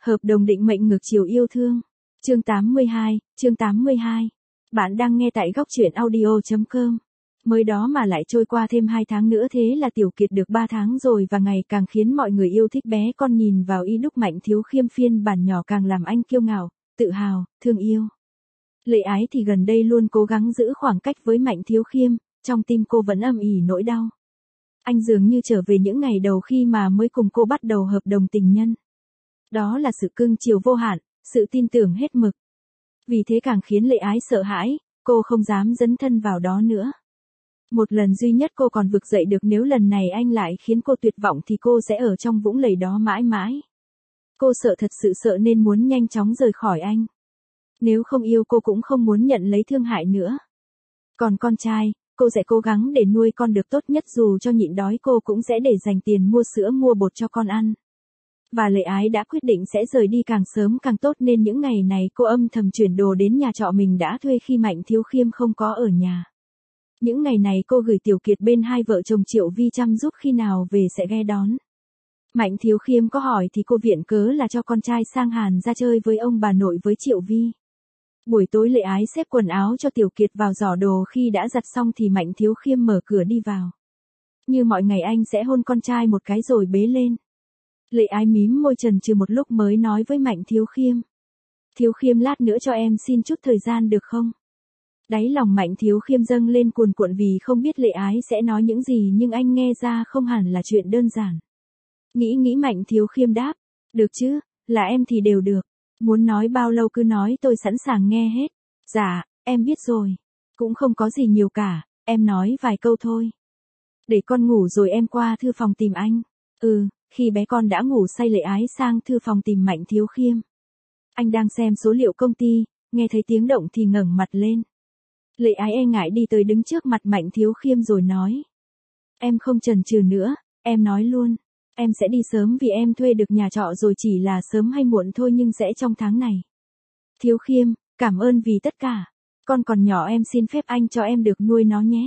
Hợp đồng định mệnh ngược chiều yêu thương. Chương 82. Bạn đang nghe tại góc truyện audio.com. Mới đó mà lại trôi qua thêm 2 tháng nữa, thế là Tiểu Kiệt được 3 tháng rồi, và ngày càng khiến mọi người yêu thích bé con. Nhìn vào y đúc Mạnh Thiếu Khiêm phiên bản nhỏ càng làm anh kiêu ngạo, tự hào, thương yêu. Lệ Ái thì gần đây luôn cố gắng giữ khoảng cách với Mạnh Thiếu Khiêm, trong tim cô vẫn âm ỉ nỗi đau. Anh dường như trở về những ngày đầu khi mà mới cùng cô bắt đầu hợp đồng tình nhân. Đó là sự cưng chiều vô hạn, sự tin tưởng hết mực. Vì thế càng khiến Lệ Ái sợ hãi, cô không dám dấn thân vào đó nữa. Một lần duy nhất cô còn vực dậy được, nếu lần này anh lại khiến cô tuyệt vọng thì cô sẽ ở trong vũng lầy đó mãi mãi. Cô sợ, thật sự sợ, nên muốn nhanh chóng rời khỏi anh. Nếu không yêu cô cũng không muốn nhận lấy thương hại nữa. Còn con trai, cô sẽ cố gắng để nuôi con được tốt nhất, dù cho nhịn đói cô cũng sẽ để dành tiền mua sữa mua bột cho con ăn. Và Lệ Ái đã quyết định sẽ rời đi càng sớm càng tốt, nên những ngày này cô âm thầm chuyển đồ đến nhà trọ mình đã thuê khi Mạnh Thiếu Khiêm không có ở nhà. Những ngày này cô gửi Tiểu Kiệt bên hai vợ chồng Triệu Vi chăm giúp, khi nào về sẽ ghé đón. Mạnh Thiếu Khiêm có hỏi thì cô viện cớ là cho con trai sang Hàn ra chơi với ông bà nội với Triệu Vi. Buổi tối Lệ Ái xếp quần áo cho Tiểu Kiệt vào giỏ đồ, khi đã giặt xong thì Mạnh Thiếu Khiêm mở cửa đi vào. Như mọi ngày anh sẽ hôn con trai một cái rồi bế lên. Lệ Ái mím môi chần chừ một lúc mới nói với Mạnh Thiếu Khiêm. Thiếu Khiêm, lát nữa cho em xin chút thời gian được không? Đáy lòng Mạnh Thiếu Khiêm dâng lên cuồn cuộn vì không biết Lệ Ái sẽ nói những gì, nhưng anh nghe ra không hẳn là chuyện đơn giản. Nghĩ Mạnh Thiếu Khiêm đáp. Được chứ, là em thì đều được. Muốn nói bao lâu cứ nói, tôi sẵn sàng nghe hết. Dạ, em biết rồi. Cũng không có gì nhiều cả, em nói vài câu thôi. Để con ngủ rồi em qua thư phòng tìm anh. Khi bé con đã ngủ say, Lệ Ái sang thư phòng tìm Mạnh Thiếu Khiêm. Anh đang xem số liệu công ty, nghe thấy tiếng động thì ngẩng mặt lên. Lệ Ái e ngại đi tới đứng trước mặt Mạnh Thiếu Khiêm rồi nói. Em không chần chừ nữa, em nói luôn. Em sẽ đi sớm vì em thuê được nhà trọ rồi, chỉ là sớm hay muộn thôi, nhưng sẽ trong tháng này. Thiếu Khiêm, cảm ơn vì tất cả. Con còn nhỏ, em xin phép anh cho em được nuôi nó nhé.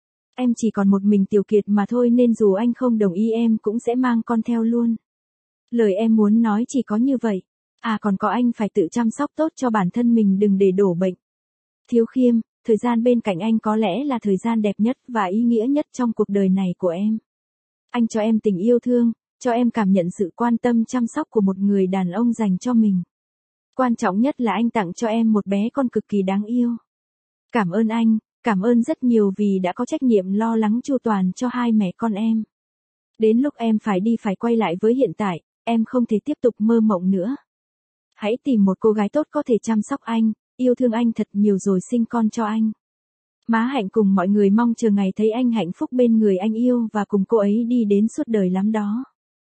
Em chỉ còn một mình Tiểu Kiệt mà thôi, nên dù anh không đồng ý em cũng sẽ mang con theo luôn. Lời em muốn nói chỉ có như vậy. Còn có, anh phải tự chăm sóc tốt cho bản thân mình, đừng để đổ bệnh. Thiếu Khiêm, thời gian bên cạnh anh có lẽ là thời gian đẹp nhất và ý nghĩa nhất trong cuộc đời này của em. Anh cho em tình yêu thương, cho em cảm nhận sự quan tâm chăm sóc của một người đàn ông dành cho mình. Quan trọng nhất là anh tặng cho em một bé con cực kỳ đáng yêu. Cảm ơn anh, cảm ơn rất nhiều vì đã có trách nhiệm lo lắng chu toàn cho hai mẹ con em. Đến lúc em phải đi phải quay lại với hiện tại, em không thể tiếp tục mơ mộng nữa. Hãy tìm một cô gái tốt có thể chăm sóc anh, yêu thương anh thật nhiều rồi sinh con cho anh. Má Hạnh cùng mọi người mong chờ ngày thấy anh hạnh phúc bên người anh yêu và cùng cô ấy đi đến suốt đời lắm đó.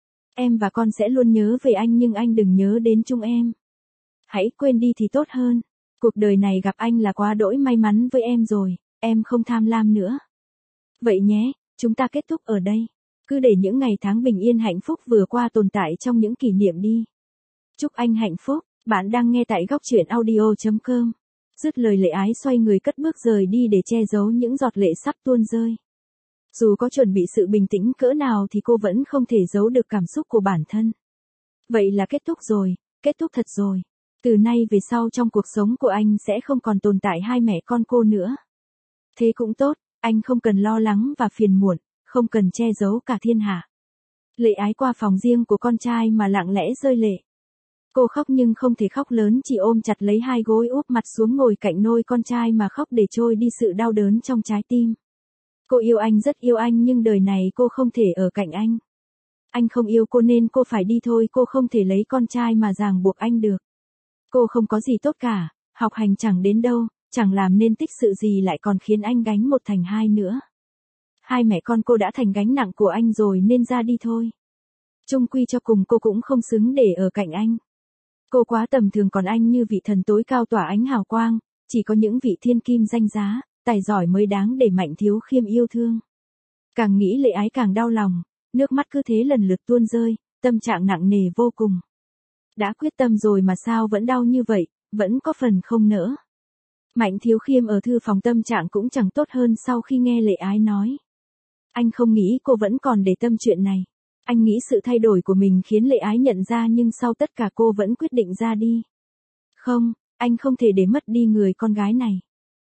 Em và con sẽ luôn nhớ về anh, nhưng anh đừng nhớ đến chúng em. Hãy quên đi thì tốt hơn. Cuộc đời này gặp anh là quá đỗi may mắn với em rồi, em không tham lam nữa. Vậy nhé, chúng ta kết thúc ở đây. Cứ để những ngày tháng bình yên hạnh phúc vừa qua tồn tại trong những kỷ niệm đi. Chúc anh hạnh phúc. Bạn đang nghe tại góc truyện audio.com. Dứt lời, Lệ Ái xoay người cất bước rời đi để che giấu những giọt lệ sắp tuôn rơi. Dù có chuẩn bị sự bình tĩnh cỡ nào thì cô vẫn không thể giấu được cảm xúc của bản thân. Vậy là kết thúc rồi, kết thúc thật rồi. Từ nay về sau trong cuộc sống của anh sẽ không còn tồn tại hai mẹ con cô nữa. Thế cũng tốt, anh không cần lo lắng và phiền muộn, không cần che giấu cả thiên hạ. Lệ Ái qua phòng riêng của con trai mà lặng lẽ rơi lệ. Cô khóc nhưng không thể khóc lớn, chỉ ôm chặt lấy hai gối úp mặt xuống ngồi cạnh nôi con trai mà khóc để trôi đi sự đau đớn trong trái tim. Cô yêu anh, rất yêu anh, nhưng đời này cô không thể ở cạnh anh. Anh không yêu cô nên cô phải đi thôi, cô không thể lấy con trai mà ràng buộc anh được. Cô không có gì tốt cả, học hành chẳng đến đâu, chẳng làm nên tích sự gì, lại còn khiến anh gánh một thành hai nữa. Hai mẹ con cô đã thành gánh nặng của anh rồi nên ra đi thôi. Chung quy cho cùng cô cũng không xứng để ở cạnh anh. Cô quá tầm thường, còn anh như vị thần tối cao tỏa ánh hào quang, chỉ có những vị thiên kim danh giá, tài giỏi mới đáng để Mạnh Thiếu Khiêm yêu thương. Càng nghĩ Lệ Ái càng đau lòng, nước mắt cứ thế lần lượt tuôn rơi, tâm trạng nặng nề vô cùng. Đã quyết tâm rồi mà sao vẫn đau như vậy, vẫn có phần không nỡ. Mạnh Thiếu Khiêm ở thư phòng tâm trạng cũng chẳng tốt hơn sau khi nghe Lệ Ái nói. Anh không nghĩ cô vẫn còn để tâm chuyện này. Anh nghĩ sự thay đổi của mình khiến Lệ Ái nhận ra nhưng sau tất cả cô vẫn quyết định ra đi. Không, anh không thể để mất đi người con gái này.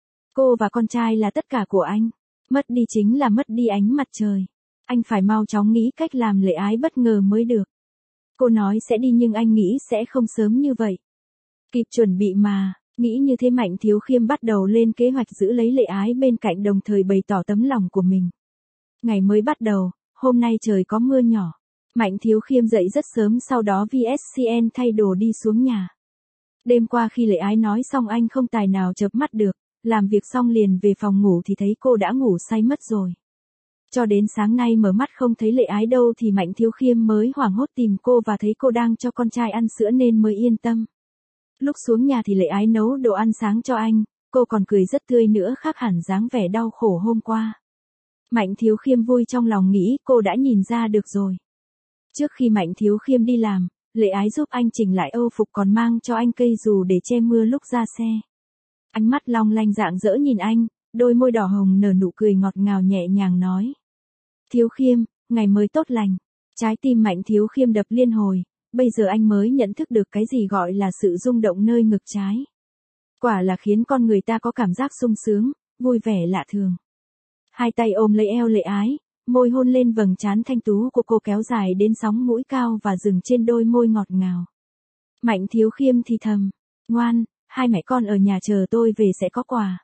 Cô và con trai là tất cả của anh. Mất đi chính là mất đi ánh mặt trời. Anh phải mau chóng nghĩ cách làm Lệ Ái bất ngờ mới được. Cô nói sẽ đi nhưng anh nghĩ sẽ không sớm như vậy. Kịp chuẩn bị mà, nghĩ như thế Mạnh Thiếu Khiêm bắt đầu lên kế hoạch giữ lấy Lệ Ái bên cạnh đồng thời bày tỏ tấm lòng của mình. Ngày mới bắt đầu, hôm nay trời có mưa nhỏ. Mạnh Thiếu Khiêm dậy rất sớm sau đó VSCN thay đồ đi xuống nhà. Đêm qua khi Lệ Ái nói xong anh không tài nào chợp mắt được, làm việc xong liền về phòng ngủ thì thấy cô đã ngủ say mất rồi. Cho đến sáng nay mở mắt không thấy Lệ Ái đâu thì Mạnh Thiếu Khiêm mới hoảng hốt tìm cô và thấy cô đang cho con trai ăn sữa nên mới yên tâm. Lúc xuống nhà thì Lệ Ái nấu đồ ăn sáng cho anh, cô còn cười rất tươi nữa khác hẳn dáng vẻ đau khổ hôm qua. Mạnh Thiếu Khiêm vui trong lòng nghĩ cô đã nhìn ra được rồi. Trước khi Mạnh Thiếu Khiêm đi làm, Lệ Ái giúp anh chỉnh lại âu phục còn mang cho anh cây dù để che mưa lúc ra xe. Ánh mắt long lanh rạng rỡ nhìn anh, đôi môi đỏ hồng nở nụ cười ngọt ngào nhẹ nhàng nói. Thiếu Khiêm, ngày mới tốt lành. Trái tim Mạnh Thiếu Khiêm đập liên hồi, bây giờ anh mới nhận thức được cái gì gọi là sự rung động nơi ngực trái. Quả là khiến con người ta có cảm giác sung sướng, vui vẻ lạ thường. Hai tay ôm lấy eo Lệ Ái, môi hôn lên vầng trán thanh tú của cô kéo dài đến sóng mũi cao và dừng trên đôi môi ngọt ngào. Mạnh Thiếu Khiêm thì thầm, ngoan, hai mẹ con ở nhà chờ tôi về sẽ có quà.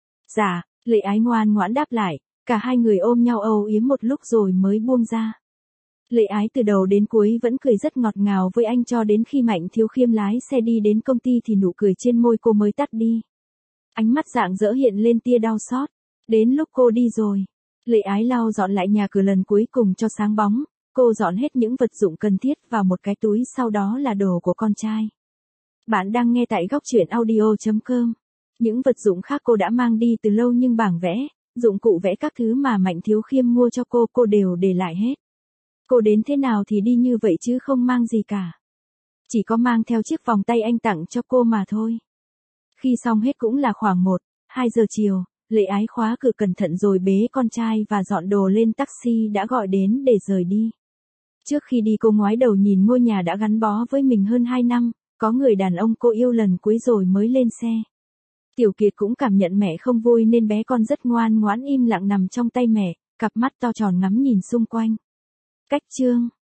Dạ, Lệ Ái ngoan ngoãn đáp lại, cả hai người ôm nhau âu yếm một lúc rồi mới buông ra. Lệ Ái từ đầu đến cuối vẫn cười rất ngọt ngào với anh cho đến khi Mạnh Thiếu Khiêm lái xe đi đến công ty thì nụ cười trên môi cô mới tắt đi. Ánh mắt rạng rỡ hiện lên tia đau xót. Đến lúc cô đi rồi, Lệ Ái lau dọn lại nhà cửa lần cuối cùng cho sáng bóng, cô dọn hết những vật dụng cần thiết vào một cái túi sau đó là đồ của con trai. Bạn đang nghe tại góc truyện audio.com. Những vật dụng khác cô đã mang đi từ lâu nhưng bảng vẽ, dụng cụ vẽ các thứ mà Mạnh Thiếu Khiêm mua cho cô đều để lại hết. Cô đến thế nào thì đi như vậy chứ không mang gì cả. Chỉ có mang theo chiếc vòng tay anh tặng cho cô mà thôi. Khi xong hết cũng là khoảng 1-2 giờ chiều, Lệ Ái khóa cửa cẩn thận rồi bế con trai và dọn đồ lên taxi đã gọi đến để rời đi. Trước khi đi cô ngoái đầu nhìn ngôi nhà đã gắn bó với mình hơn 2 năm, có người đàn ông cô yêu lần cuối rồi mới lên xe. Tiểu Kiệt cũng cảm nhận mẹ không vui nên bé con rất ngoan ngoãn im lặng nằm trong tay mẹ, cặp mắt to tròn ngắm nhìn xung quanh. Cách chương